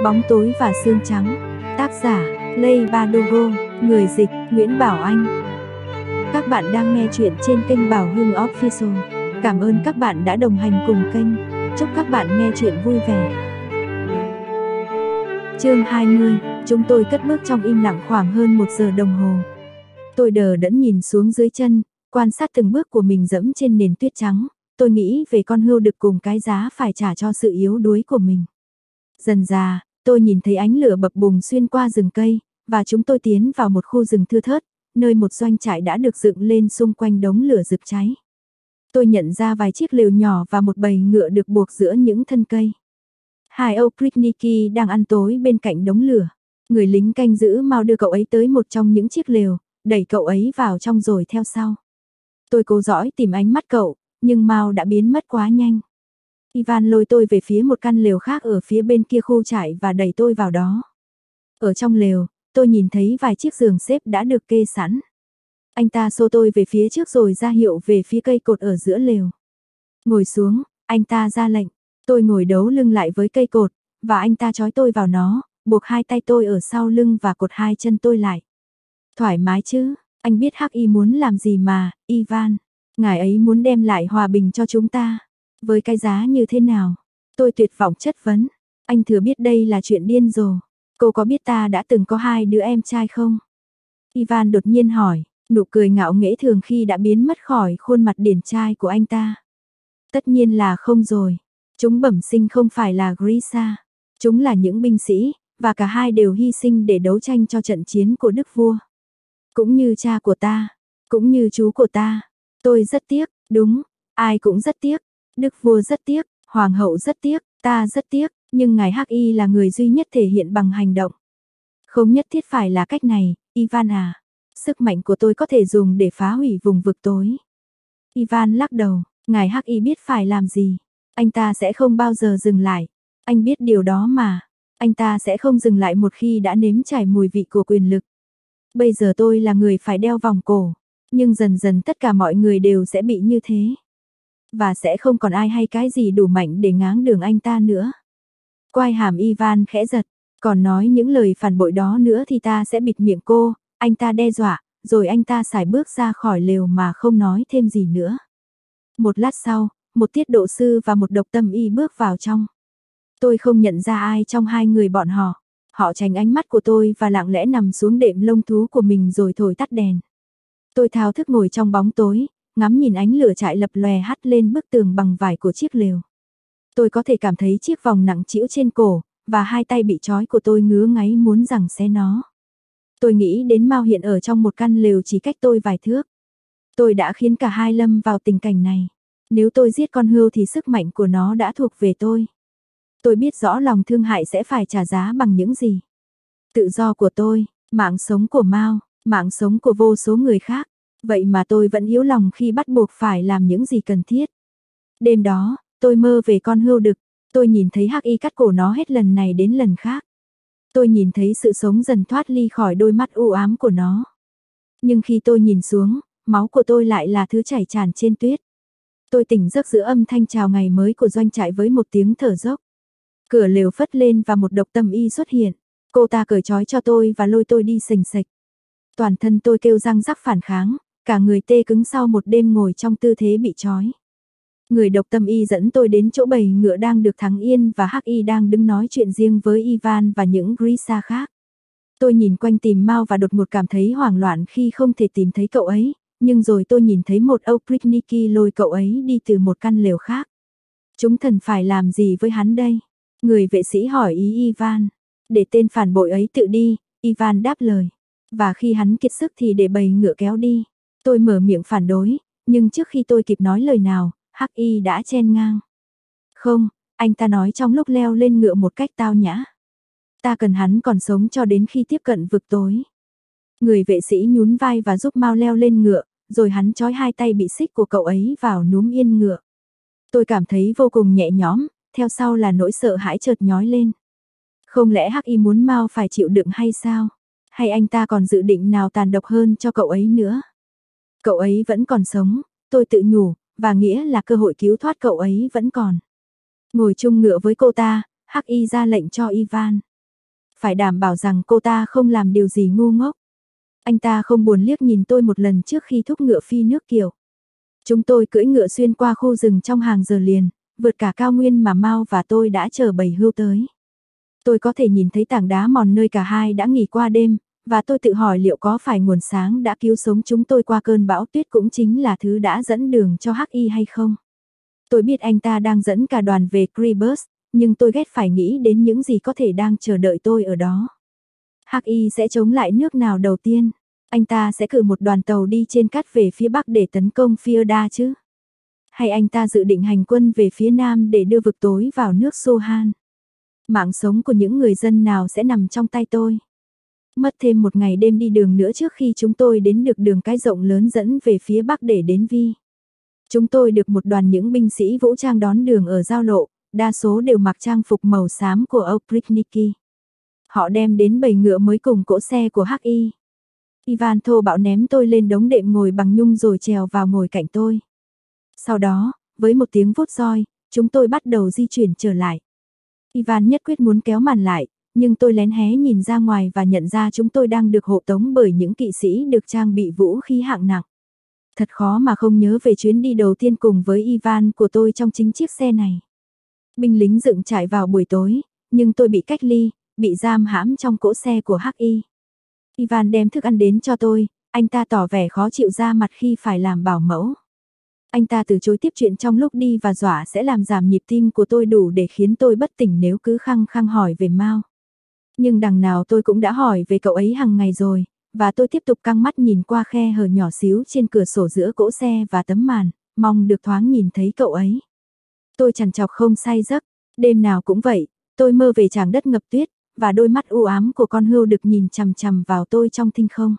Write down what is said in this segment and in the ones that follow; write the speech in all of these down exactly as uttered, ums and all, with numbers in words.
Bóng tối và xương trắng. Tác giả: Lay Badogo. Người dịch: Nguyễn Bảo Anh. Các bạn đang nghe chuyện trên kênh Bảo Hưng Official. Cảm ơn các bạn đã đồng hành cùng kênh. Chúc các bạn nghe chuyện vui vẻ. Chương hai mươi. Chúng tôi cất bước trong im lặng khoảng hơn một giờ đồng hồ. Tôi đờ đẫn nhìn xuống dưới chân, quan sát từng bước của mình dẫm trên nền tuyết trắng. Tôi nghĩ về con hươu đực cùng cái giá phải trả cho sự yếu đuối của mình. Dần dà, tôi nhìn thấy ánh lửa bập bùng xuyên qua rừng cây, và chúng tôi tiến vào một khu rừng thưa thớt, nơi một doanh trại đã được dựng lên xung quanh đống lửa rực cháy. Tôi nhận ra vài chiếc lều nhỏ và một bầy ngựa được buộc giữa những thân cây. Hai âu Picnicky đang ăn tối bên cạnh đống lửa. Người lính canh giữ mau đưa cậu ấy tới một trong những chiếc lều, đẩy cậu ấy vào trong rồi theo sau. Tôi cố dõi tìm ánh mắt cậu, nhưng Mao đã biến mất quá nhanh. Ivan lôi tôi về phía một căn lều khác ở phía bên kia khu trại và đẩy tôi vào đó. Ở trong lều, tôi nhìn thấy vài chiếc giường xếp đã được kê sẵn. Anh ta xô tôi về phía trước rồi ra hiệu về phía cây cột ở giữa lều. Ngồi xuống, anh ta ra lệnh. Tôi ngồi đấu lưng lại với cây cột, và anh ta trói tôi vào nó, buộc hai tay tôi ở sau lưng và cột hai chân tôi lại. Thoải mái chứ, anh biết Hắc Y muốn làm gì mà, Ivan. Ngài ấy muốn đem lại hòa bình cho chúng ta. Với cái giá như thế nào? Tôi tuyệt vọng chất vấn. Anh thừa biết đây là chuyện điên rồ. Cô có biết ta đã từng có hai đứa em trai không? Ivan đột nhiên hỏi, nụ cười ngạo nghễ thường khi đã biến mất khỏi khuôn mặt điển trai của anh ta. Tất nhiên là không rồi. Chúng bẩm sinh không phải là Grisa. Chúng là những binh sĩ, và cả hai đều hy sinh để đấu tranh cho trận chiến của đức vua. Cũng như cha của ta, cũng như chú của ta. Tôi rất tiếc, đúng, ai cũng rất tiếc. Đức vua rất tiếc, hoàng hậu rất tiếc, ta rất tiếc, nhưng ngài Hắc Y là người duy nhất thể hiện bằng hành động. Không nhất thiết phải là cách này, Ivan à. Sức mạnh của tôi có thể dùng để phá hủy vùng vực tối. Ivan lắc đầu, ngài Hắc Y biết phải làm gì. Anh ta sẽ không bao giờ dừng lại. Anh biết điều đó mà. Anh ta sẽ không dừng lại một khi đã nếm trải mùi vị của quyền lực. Bây giờ tôi là người phải đeo vòng cổ, nhưng dần dần tất cả mọi người đều sẽ bị như thế. Và sẽ không còn ai hay cái gì đủ mạnh để ngáng đường anh ta nữa. Quai hàm Ivan khẽ giật, còn nói những lời phản bội đó nữa thì ta sẽ bịt miệng cô, anh ta đe dọa, rồi anh ta sải bước ra khỏi lều mà không nói thêm gì nữa. Một lát sau, một tiết độ sư và một độc tâm y bước vào trong. Tôi không nhận ra ai trong hai người bọn họ. Họ tránh ánh mắt của tôi và lặng lẽ nằm xuống đệm lông thú của mình rồi thổi tắt đèn. Tôi thao thức ngồi trong bóng tối, ngắm nhìn ánh lửa trại lập lòe hắt lên bức tường bằng vải của chiếc lều. Tôi có thể cảm thấy chiếc vòng nặng trĩu trên cổ, và hai tay bị trói của tôi ngứa ngáy muốn giằng xé nó. Tôi nghĩ đến Mao hiện ở trong một căn lều chỉ cách tôi vài thước. Tôi đã khiến cả hai lâm vào tình cảnh này. Nếu tôi giết con hươu thì sức mạnh của nó đã thuộc về tôi. Tôi biết rõ lòng thương hại sẽ phải trả giá bằng những gì. Tự do của tôi, mạng sống của Mao, mạng sống của vô số người khác. Vậy mà tôi vẫn yếu lòng khi bắt buộc phải làm những gì cần thiết. Đêm đó, tôi mơ về con hươu đực. Tôi nhìn thấy Hắc Y cắt cổ nó hết lần này đến lần khác. Tôi nhìn thấy sự sống dần thoát ly khỏi đôi mắt u ám của nó. Nhưng khi tôi nhìn xuống, máu của tôi lại là thứ chảy tràn trên tuyết. Tôi tỉnh giấc giữa âm thanh chào ngày mới của doanh trại với một tiếng thở dốc. Cửa lều phất lên và một độc tâm y xuất hiện. Cô ta cởi trói cho tôi và lôi tôi đi xềnh xệch. Toàn thân tôi kêu răng rắc phản kháng, cả người tê cứng sau một đêm ngồi trong tư thế bị trói. Người độc tâm y dẫn tôi đến chỗ bầy ngựa đang được thắng yên và Hắc Y đang đứng nói chuyện riêng với Ivan và những Grisa khác. Tôi nhìn quanh tìm Mao và đột ngột cảm thấy hoảng loạn khi không thể tìm thấy cậu ấy, nhưng rồi tôi nhìn thấy một âu Picnicky lôi cậu ấy đi từ một căn lều khác. Chúng thần phải làm gì với hắn đây? Người vệ sĩ hỏi ý Ivan. Để tên phản bội ấy tự đi, Ivan đáp lời. Và khi hắn kiệt sức thì để bầy ngựa kéo đi. Tôi mở miệng phản đối, nhưng trước khi tôi kịp nói lời nào, Hắc Y đã chen ngang. Không, anh ta nói trong lúc leo lên ngựa một cách tao nhã. Ta cần hắn còn sống cho đến khi tiếp cận vực tối. Người vệ sĩ nhún vai và giúp Mao leo lên ngựa, rồi hắn trói hai tay bị xích của cậu ấy vào núm yên ngựa. Tôi cảm thấy vô cùng nhẹ nhõm, theo sau là nỗi sợ hãi chợt nhói lên. Không lẽ Hắc Y muốn Mao phải chịu đựng hay sao? Hay anh ta còn dự định nào tàn độc hơn cho cậu ấy nữa? Cậu ấy vẫn còn sống, tôi tự nhủ, và nghĩa là cơ hội cứu thoát cậu ấy vẫn còn. Ngồi chung ngựa với cô ta, Hắc Y ra lệnh cho Ivan. Phải đảm bảo rằng cô ta không làm điều gì ngu ngốc. Anh ta không buồn liếc nhìn tôi một lần trước khi thúc ngựa phi nước kiều. Chúng tôi cưỡi ngựa xuyên qua khu rừng trong hàng giờ liền, vượt cả cao nguyên mà Mao và tôi đã chờ bầy hươu tới. Tôi có thể nhìn thấy tảng đá mòn nơi cả hai đã nghỉ qua đêm, và tôi tự hỏi liệu có phải nguồn sáng đã cứu sống chúng tôi qua cơn bão tuyết cũng chính là thứ đã dẫn đường cho Hắc Y hay không. Tôi biết anh ta đang dẫn cả đoàn về Kribus, nhưng tôi ghét phải nghĩ đến những gì có thể đang chờ đợi tôi ở đó. Hắc Y sẽ chống lại nước nào đầu tiên? Anh ta sẽ cử một đoàn tàu đi trên cát về phía bắc để tấn công Fierda chứ? Hay anh ta dự định hành quân về phía nam để đưa vực tối vào nước Sohan? Mạng sống của những người dân nào sẽ nằm trong tay tôi? Mất thêm một ngày đêm đi đường nữa trước khi chúng tôi đến được đường cái rộng lớn dẫn về phía bắc để đến Vi. Chúng tôi được một đoàn những binh sĩ vũ trang đón đường ở giao lộ, đa số đều mặc trang phục màu xám của Oprichniki. Họ đem đến bầy ngựa mới cùng cỗ xe của Hắc Y. Ivan thô bạo ném tôi lên đống đệm ngồi bằng nhung rồi trèo vào ngồi cạnh tôi. Sau đó, với một tiếng vuốt roi, chúng tôi bắt đầu di chuyển trở lại. Ivan nhất quyết muốn kéo màn lại, nhưng tôi lén hé nhìn ra ngoài và nhận ra chúng tôi đang được hộ tống bởi những kỵ sĩ được trang bị vũ khí hạng nặng. Thật khó mà không nhớ về chuyến đi đầu tiên cùng với Ivan của tôi trong chính chiếc xe này. Binh lính dựng trại vào buổi tối, nhưng tôi bị cách ly, bị giam hãm trong cỗ xe của Hắc Y. Ivan đem thức ăn đến cho tôi, anh ta tỏ vẻ khó chịu ra mặt khi phải làm bảo mẫu. Anh ta từ chối tiếp chuyện trong lúc đi và dọa sẽ làm giảm nhịp tim của tôi đủ để khiến tôi bất tỉnh nếu cứ khăng khăng hỏi về Mao. Nhưng đằng nào tôi cũng đã hỏi về cậu ấy hàng ngày rồi, và tôi tiếp tục căng mắt nhìn qua khe hở nhỏ xíu trên cửa sổ giữa cỗ xe và tấm màn, mong được thoáng nhìn thấy cậu ấy. Tôi trằn trọc không say giấc, đêm nào cũng vậy, tôi mơ về tràng đất ngập tuyết, và đôi mắt u ám của con hươu được nhìn chằm chằm vào tôi trong thinh không.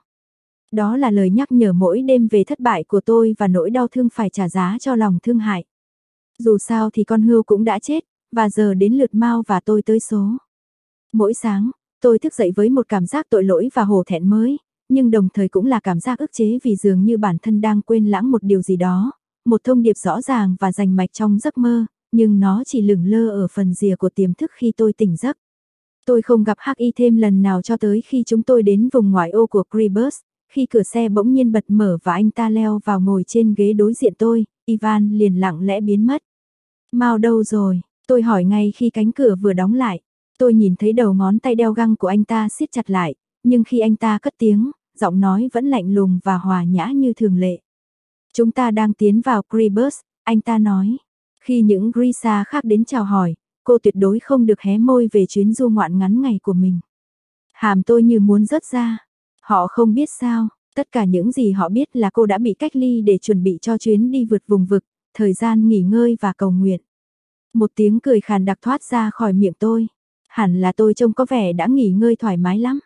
Đó là lời nhắc nhở mỗi đêm về thất bại của tôi và nỗi đau thương phải trả giá cho lòng thương hại. Dù sao thì con hươu cũng đã chết, và giờ đến lượt Mao và tôi tới số. Mỗi sáng, tôi thức dậy với một cảm giác tội lỗi và hổ thẹn mới, nhưng đồng thời cũng là cảm giác ức chế vì dường như bản thân đang quên lãng một điều gì đó, một thông điệp rõ ràng và rành mạch trong giấc mơ, nhưng nó chỉ lửng lơ ở phần rìa của tiềm thức khi tôi tỉnh giấc. Tôi không gặp Hắc Y thêm lần nào cho tới khi chúng tôi đến vùng ngoại ô của Kribus, khi cửa xe bỗng nhiên bật mở và anh ta leo vào ngồi trên ghế đối diện tôi, Ivan liền lặng lẽ biến mất. Mao đâu rồi? Tôi hỏi ngay khi cánh cửa vừa đóng lại. Tôi nhìn thấy đầu ngón tay đeo găng của anh ta siết chặt lại, nhưng khi anh ta cất tiếng, giọng nói vẫn lạnh lùng và hòa nhã như thường lệ. Chúng ta đang tiến vào Kribus, anh ta nói. Khi những Grisha khác đến chào hỏi, cô tuyệt đối không được hé môi về chuyến du ngoạn ngắn ngày của mình. Hàm tôi như muốn rớt ra. Họ không biết sao, tất cả những gì họ biết là cô đã bị cách ly để chuẩn bị cho chuyến đi vượt vùng vực, thời gian nghỉ ngơi và cầu nguyện. Một tiếng cười khàn đặc thoát ra khỏi miệng tôi. Hẳn là tôi trông có vẻ đã nghỉ ngơi thoải mái lắm.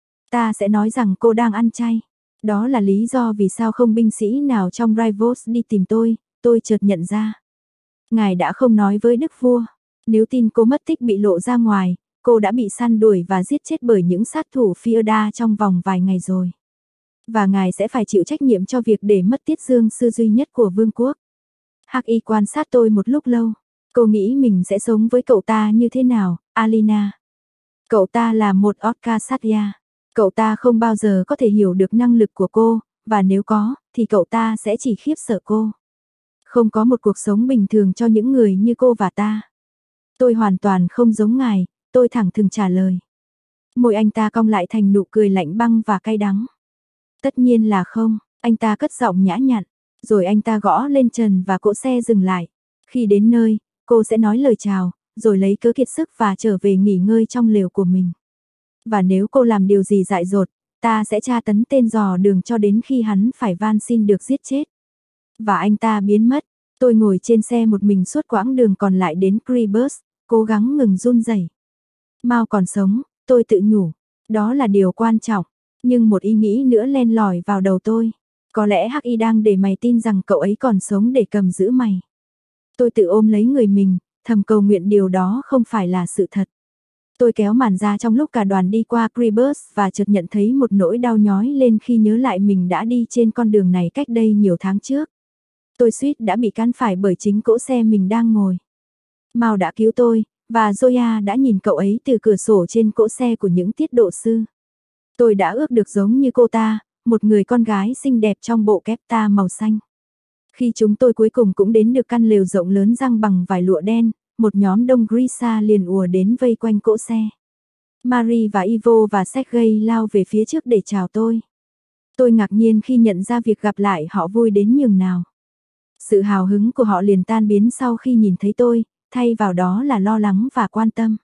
Ta sẽ nói rằng cô đang ăn chay. Đó là lý do vì sao không binh sĩ nào trong Rivals đi tìm tôi, tôi chợt nhận ra. Ngài đã không nói với đức vua. Nếu tin cô mất tích bị lộ ra ngoài, cô đã bị săn đuổi và giết chết bởi những sát thủ Fierda trong vòng vài ngày rồi. Và ngài sẽ phải chịu trách nhiệm cho việc để mất Tiết Dương sư duy nhất của vương quốc. Hắc Y quan sát tôi một lúc lâu. Cô nghĩ mình sẽ sống với cậu ta như thế nào, Alina? Cậu ta là một Otka Satya. Cậu ta không bao giờ có thể hiểu được năng lực của cô, và nếu có, thì cậu ta sẽ chỉ khiếp sợ cô. Không có một cuộc sống bình thường cho những người như cô và ta. Tôi hoàn toàn không giống ngài, tôi thẳng thừng trả lời. Môi anh ta cong lại thành nụ cười lạnh băng và cay đắng. Tất nhiên là không, anh ta cất giọng nhã nhặn, rồi anh ta gõ lên trần và cỗ xe dừng lại. Khi đến nơi, cô sẽ nói lời chào, rồi lấy cớ kiệt sức và trở về nghỉ ngơi trong lều của mình. Và nếu cô làm điều gì dại dột, ta sẽ tra tấn tên dò đường cho đến khi hắn phải van xin được giết chết. Và anh ta biến mất, tôi ngồi trên xe một mình suốt quãng đường còn lại đến Kribus, cố gắng ngừng run rẩy. Mao còn sống, tôi tự nhủ, đó là điều quan trọng, nhưng một ý nghĩ nữa len lỏi vào đầu tôi. Có lẽ Hắc Y đang để mày tin rằng cậu ấy còn sống để cầm giữ mày. Tôi tự ôm lấy người mình, thầm cầu nguyện điều đó không phải là sự thật. Tôi kéo màn ra trong lúc cả đoàn đi qua Kribus và chợt nhận thấy một nỗi đau nhói lên khi nhớ lại mình đã đi trên con đường này cách đây nhiều tháng trước. Tôi suýt đã bị cán phải bởi chính cỗ xe mình đang ngồi. Mao đã cứu tôi, và Zoya đã nhìn cậu ấy từ cửa sổ trên cỗ xe của những tiết độ sư. Tôi đã ước được giống như cô ta, một người con gái xinh đẹp trong bộ kép ta màu xanh. Khi chúng tôi cuối cùng cũng đến được căn lều rộng lớn răng bằng vải lụa đen, một nhóm đông Grisa liền ùa đến vây quanh cỗ xe. Marie và Ivo và Sergei lao về phía trước để chào tôi. Tôi ngạc nhiên khi nhận ra việc gặp lại họ vui đến nhường nào. Sự hào hứng của họ liền tan biến sau khi nhìn thấy tôi, thay vào đó là lo lắng và quan tâm.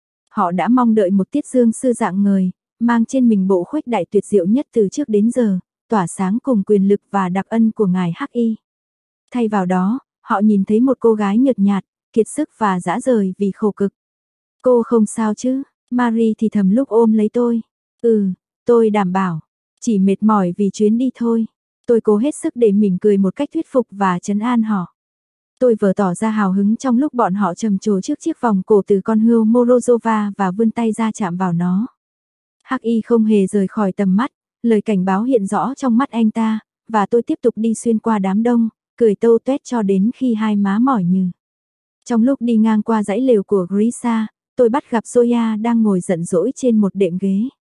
Họ đã mong đợi một tiết dương sư dạng ngời, mang trên mình bộ khuếch đại tuyệt diệu nhất từ trước đến giờ, tỏa sáng cùng quyền lực và đặc ân của ngài Hắc Y. Thay vào đó, họ nhìn thấy một cô gái nhợt nhạt, kiệt sức và dã rời vì khổ cực. Cô không sao chứ? Marie thì thầm lúc ôm lấy tôi. Ừ, tôi đảm bảo. Chỉ mệt mỏi vì chuyến đi thôi. Tôi cố hết sức để mỉm cười một cách thuyết phục và trấn an họ. Tôi vừa tỏ ra hào hứng trong lúc bọn họ trầm trồ trước chiếc vòng cổ từ con hươu Morozova và vươn tay ra chạm vào nó. Hắc Y không hề rời khỏi tầm mắt, lời cảnh báo hiện rõ trong mắt anh ta, và tôi tiếp tục đi xuyên qua đám đông, cười tâu tuét cho đến khi hai má mỏi nhừ. Trong lúc đi ngang qua dãy lều của Grisa, tôi bắt gặp Zoya đang ngồi giận dỗi trên một đệm ghế.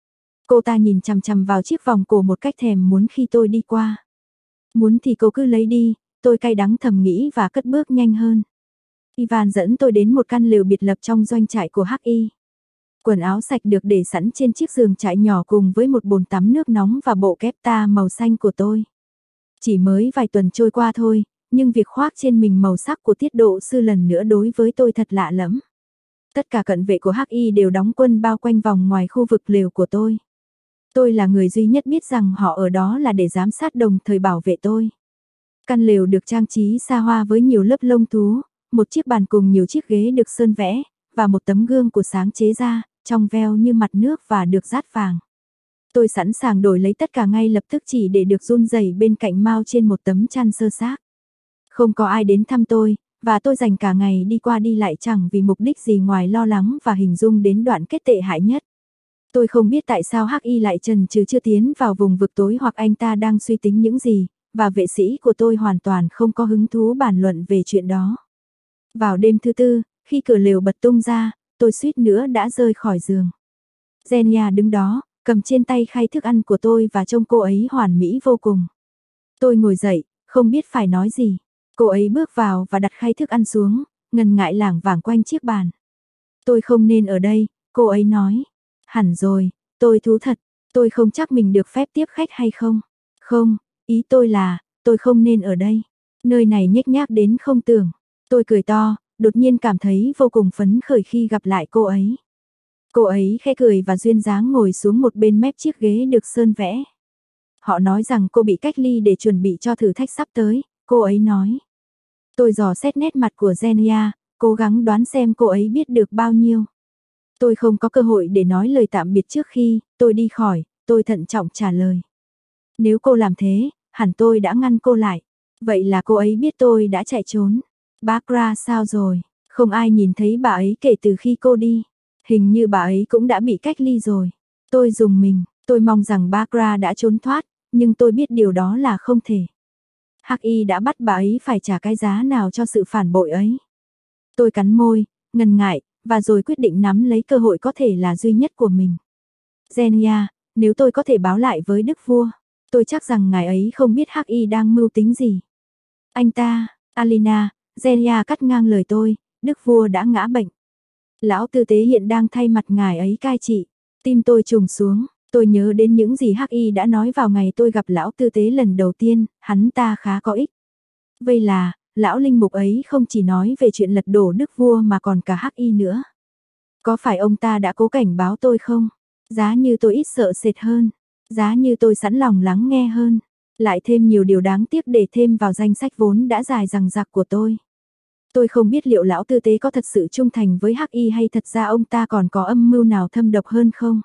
Cô ta nhìn chằm chằm vào chiếc vòng cổ một cách thèm muốn khi tôi đi qua. Muốn thì cô cứ lấy đi, tôi cay đắng thầm nghĩ và cất bước nhanh hơn. Ivan dẫn tôi đến một căn lều biệt lập trong doanh trại của Hắc Y. Quần áo sạch được để sẵn trên chiếc giường trại nhỏ cùng với một bồn tắm nước nóng và bộ kép ta màu xanh của tôi. Chỉ mới vài tuần trôi qua thôi, nhưng việc khoác trên mình màu sắc của tiết độ sư lần nữa đối với tôi thật lạ lẫm. Tất cả cận vệ của Hắc Y đều đóng quân bao quanh vòng ngoài khu vực lều của tôi. Tôi là người duy nhất biết rằng họ ở đó là để giám sát đồng thời bảo vệ tôi. Căn lều được trang trí xa hoa với nhiều lớp lông thú, một chiếc bàn cùng nhiều chiếc ghế được sơn vẽ, và một tấm gương của sáng chế ra, trong veo như mặt nước và được dát vàng. Tôi sẵn sàng đổi lấy tất cả ngay lập tức chỉ để được run rẩy bên cạnh Mao trên một tấm chăn sơ xác. Không có ai đến thăm tôi, và tôi dành cả ngày đi qua đi lại chẳng vì mục đích gì ngoài lo lắng và hình dung đến đoạn kết tệ hại nhất. Tôi không biết tại sao Hắc Y lại chần chừ chưa tiến vào vùng vực tối hoặc anh ta đang suy tính những gì, và vệ sĩ của tôi hoàn toàn không có hứng thú bàn luận về chuyện đó. Vào đêm thứ tư, khi cửa lều bật tung ra, tôi suýt nữa đã rơi khỏi giường. Zenia đứng đó, cầm trên tay khay thức ăn của tôi và trông cô ấy hoàn mỹ vô cùng. Tôi ngồi dậy, không biết phải nói gì. Cô ấy bước vào và đặt khay thức ăn xuống, ngần ngại lảng vảng quanh chiếc bàn. Tôi không nên ở đây, cô ấy nói. Hẳn rồi, tôi thú thật, tôi không chắc mình được phép tiếp khách hay không. Không, ý tôi là, tôi không nên ở đây. Nơi này nhếch nhác đến không tưởng. Tôi cười to, đột nhiên cảm thấy vô cùng phấn khởi khi gặp lại cô ấy. Cô ấy khẽ cười và duyên dáng ngồi xuống một bên mép chiếc ghế được sơn vẽ. Họ nói rằng cô bị cách ly để chuẩn bị cho thử thách sắp tới, cô ấy nói. Tôi dò xét nét mặt của Zenia, cố gắng đoán xem cô ấy biết được bao nhiêu. Tôi không có cơ hội để nói lời tạm biệt trước khi tôi đi khỏi, tôi thận trọng trả lời. Nếu cô làm thế, hẳn tôi đã ngăn cô lại. Vậy là cô ấy biết tôi đã chạy trốn. Bác Ra sao rồi? Không ai nhìn thấy bà ấy kể từ khi cô đi. Hình như bà ấy cũng đã bị cách ly rồi. Tôi rùng mình, tôi mong rằng bác Ra đã trốn thoát, nhưng tôi biết điều đó là không thể. Hắc Y đã bắt bà ấy phải trả cái giá nào cho sự phản bội ấy. Tôi cắn môi, ngần ngại, và rồi quyết định nắm lấy cơ hội có thể là duy nhất của mình. Zenia, nếu tôi có thể báo lại với đức vua, tôi chắc rằng ngài ấy không biết Hắc Y đang mưu tính gì. Anh ta, Alina, Zenia cắt ngang lời tôi, đức vua đã ngã bệnh. Lão tư tế hiện đang thay mặt ngài ấy cai trị. Tim tôi trùng xuống, tôi nhớ đến những gì Hắc Y đã nói vào ngày tôi gặp lão tư tế lần đầu tiên, hắn ta khá có ích. Vậy là, lão linh mục ấy không chỉ nói về chuyện lật đổ đức vua mà còn cả Hắc Y nữa. Có phải ông ta đã cố cảnh báo tôi không? Giá như tôi ít sợ sệt hơn, giá như tôi sẵn lòng lắng nghe hơn, lại thêm nhiều điều đáng tiếc để thêm vào danh sách vốn đã dài dằng dặc của tôi. Tôi không biết liệu lão tư tế có thật sự trung thành với Hắc Y hay thật ra ông ta còn có âm mưu nào thâm độc hơn không?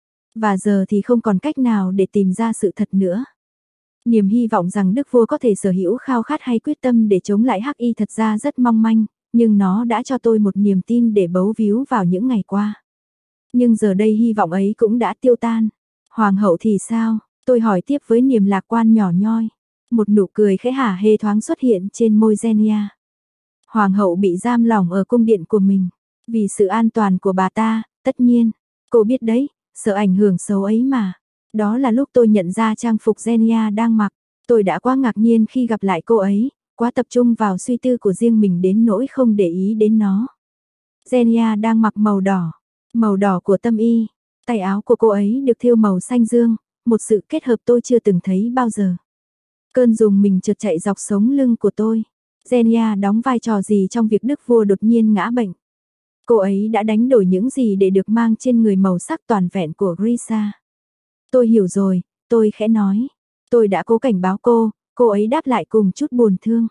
Và giờ thì không còn cách nào để tìm ra sự thật nữa. Niềm hy vọng rằng đức vua có thể sở hữu khao khát hay quyết tâm để chống lại Hắc Y thật ra rất mong manh, nhưng nó đã cho tôi một niềm tin để bấu víu vào những ngày qua. Nhưng giờ đây hy vọng ấy cũng đã tiêu tan. Hoàng hậu thì sao? Tôi hỏi tiếp với niềm lạc quan nhỏ nhoi. Một nụ cười khẽ hả hê thoáng xuất hiện trên môi Zenia. Hoàng hậu bị giam lỏng ở cung điện của mình. Vì sự an toàn của bà ta, tất nhiên. Cô biết đấy, sợ ảnh hưởng xấu ấy mà. Đó là lúc tôi nhận ra trang phục Zenia đang mặc. Tôi đã quá ngạc nhiên khi gặp lại cô ấy, quá tập trung vào suy tư của riêng mình đến nỗi không để ý đến nó. Zenia đang mặc màu đỏ, màu đỏ của Tâm Y. Tay áo của cô ấy được thêu màu xanh dương, một sự kết hợp tôi chưa từng thấy bao giờ. Cơn rùng mình chợt chạy dọc sống lưng của tôi. Zenia đóng vai trò gì trong việc đức vua đột nhiên ngã bệnh? Cô ấy đã đánh đổi những gì để được mang trên người màu sắc toàn vẹn của Grisha? Tôi hiểu rồi, tôi khẽ nói. Tôi đã cố cảnh báo cô, cô ấy đáp lại cùng chút buồn thương.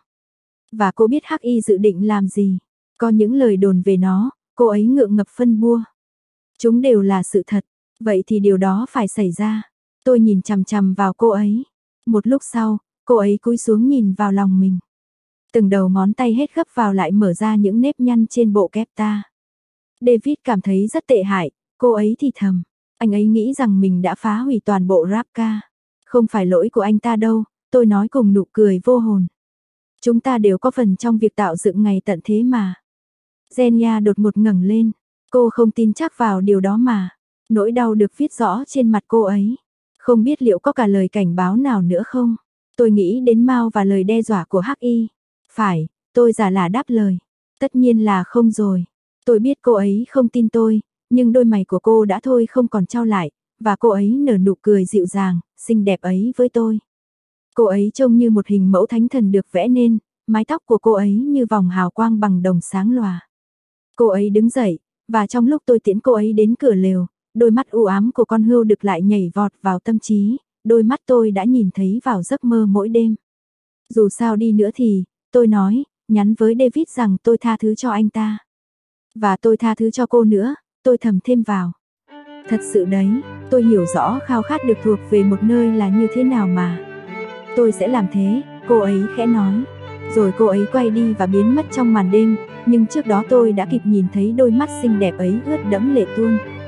Và cô biết Hắc Y dự định làm gì? Có những lời đồn về nó, cô ấy ngượng ngập phân bua. Chúng đều là sự thật, vậy thì điều đó phải xảy ra. Tôi nhìn chằm chằm vào cô ấy. Một lúc sau, cô ấy cúi xuống nhìn vào lòng mình. Từng đầu ngón tay hết gấp vào lại mở ra những nếp nhăn trên bộ kép ta. David cảm thấy rất tệ hại, cô ấy thì thầm. Anh ấy nghĩ rằng mình đã phá hủy toàn bộ Rabka. Không phải lỗi của anh ta đâu, tôi nói cùng nụ cười vô hồn. Chúng ta đều có phần trong việc tạo dựng ngày tận thế mà. Zenia đột ngột ngẩng lên. Cô không tin chắc vào điều đó mà. Nỗi đau được viết rõ trên mặt cô ấy. Không biết liệu có cả lời cảnh báo nào nữa không? Tôi nghĩ đến Mao và lời đe dọa của Hắc Y. Phải, tôi giả lả đáp lời. Tất nhiên là không rồi. Tôi biết cô ấy không tin tôi, nhưng đôi mày của cô đã thôi không còn trao lại, và cô ấy nở nụ cười dịu dàng, xinh đẹp ấy với tôi. Cô ấy trông như một hình mẫu thánh thần được vẽ nên, mái tóc của cô ấy như vòng hào quang bằng đồng sáng lòa. Cô ấy đứng dậy, và trong lúc tôi tiễn cô ấy đến cửa lều, đôi mắt u ám của con hươu đực lại nhảy vọt vào tâm trí, đôi mắt tôi đã nhìn thấy vào giấc mơ mỗi đêm. Dù sao đi nữa thì, tôi nói, nhắn với David rằng tôi tha thứ cho anh ta. Và tôi tha thứ cho cô nữa, tôi thầm thêm vào. Thật sự đấy, tôi hiểu rõ khao khát được thuộc về một nơi là như thế nào mà. Tôi sẽ làm thế, cô ấy khẽ nói. Rồi cô ấy quay đi và biến mất trong màn đêm, nhưng trước đó tôi đã kịp nhìn thấy đôi mắt xinh đẹp ấy ướt đẫm lệ tuôn.